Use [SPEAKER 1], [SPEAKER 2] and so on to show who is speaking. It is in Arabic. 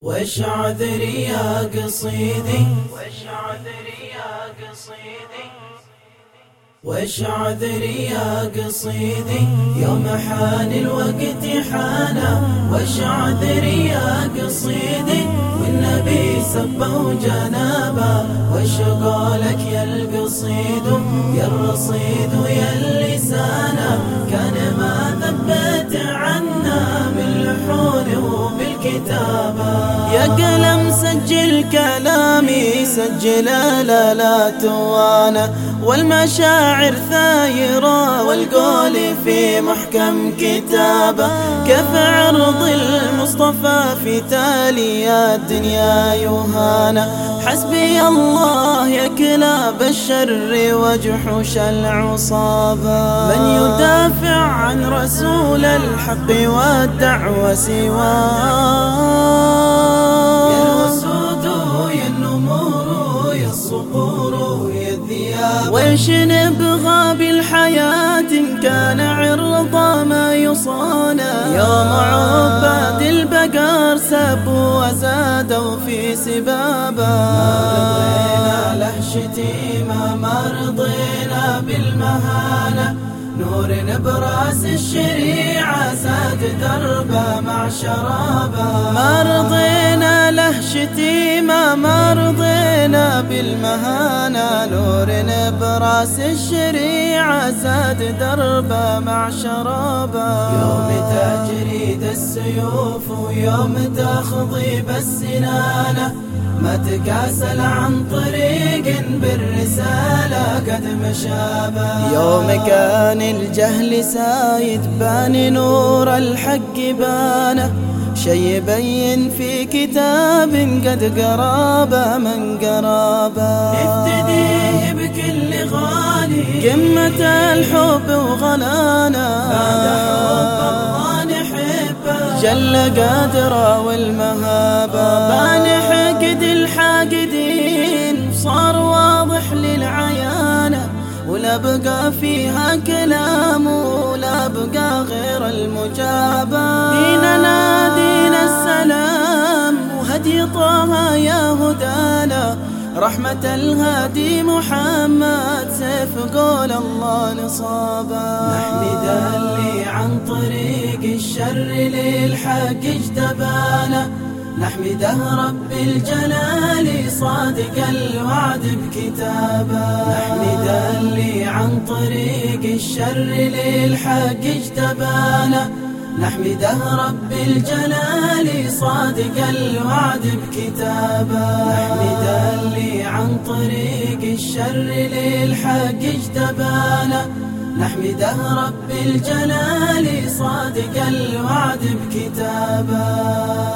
[SPEAKER 1] وش عذري يا قصيدي وش عذري يا قصيدي يوم حان الوقت حانا. وش عذري يا قصيدي والنبي سبه جنابا. وش قولك يا القصيد يا الرصيد يا اللسانا. كان ما ثبت عنا باللحون وبالكتابة. يا قلم سجل كلامي سجل لا توانا. والمشاعر ثايرة والقول في محكم كتابة. كيف عرض المصطفى في تالي الدنيا يهانا. حسبي الله يا كلاب الشر وجحوش العصابة. من يدافع عن رسول الحق والدعوة سواه. يا الأسود يا النمور يا الصقور يا الذئاب. ويش نبغى بالحياة إن كان عرض ما يصانا. يوم عباد البقر سبوا وزادوا في سبابا. ما رضينا له شتيمة ما رضينا بالمهانة. نور براس الشريعة زاد دربه مع شرابه. ما رضينا له شتيمة ما رضينا بالمهانة. نور براس الشريعة زاد دربه مع شرابه. يوم تجريد السيوف ويوم تخضيب السنانة. ما تكاسل عن طريق بالرسالة قد مشابه. يوم كان الجهل سايد بان نور الحق بانه. شي يبين في كتاب قد قرابه من قرابه. نفتديه بكل غالي قمة الحب وغلانا. بعد حب الله نحبه جل قادره والمهابة. بان حقد الحاقدين صار واضح للعيانة. ولا بقى فيها كلام ولا بقى غير المجابة. ديننا دين السلام وهدي طه يا هدانا. رحمة الهادي محمد سيف قول الله نصابا. نحمد اللي عن طريق الشر للحق اجتبانا. نحمده رب الجلال صادق الوعد بكتابه. نحمده اللي عن طريق الشر للحق اجتبانا. نحمده رب الجلال صادق الوعد بكتابه. نحمده اللي عن طريق الشر للحق اجتبانا. نحمده رب الجلال صادق الوعد بكتابه.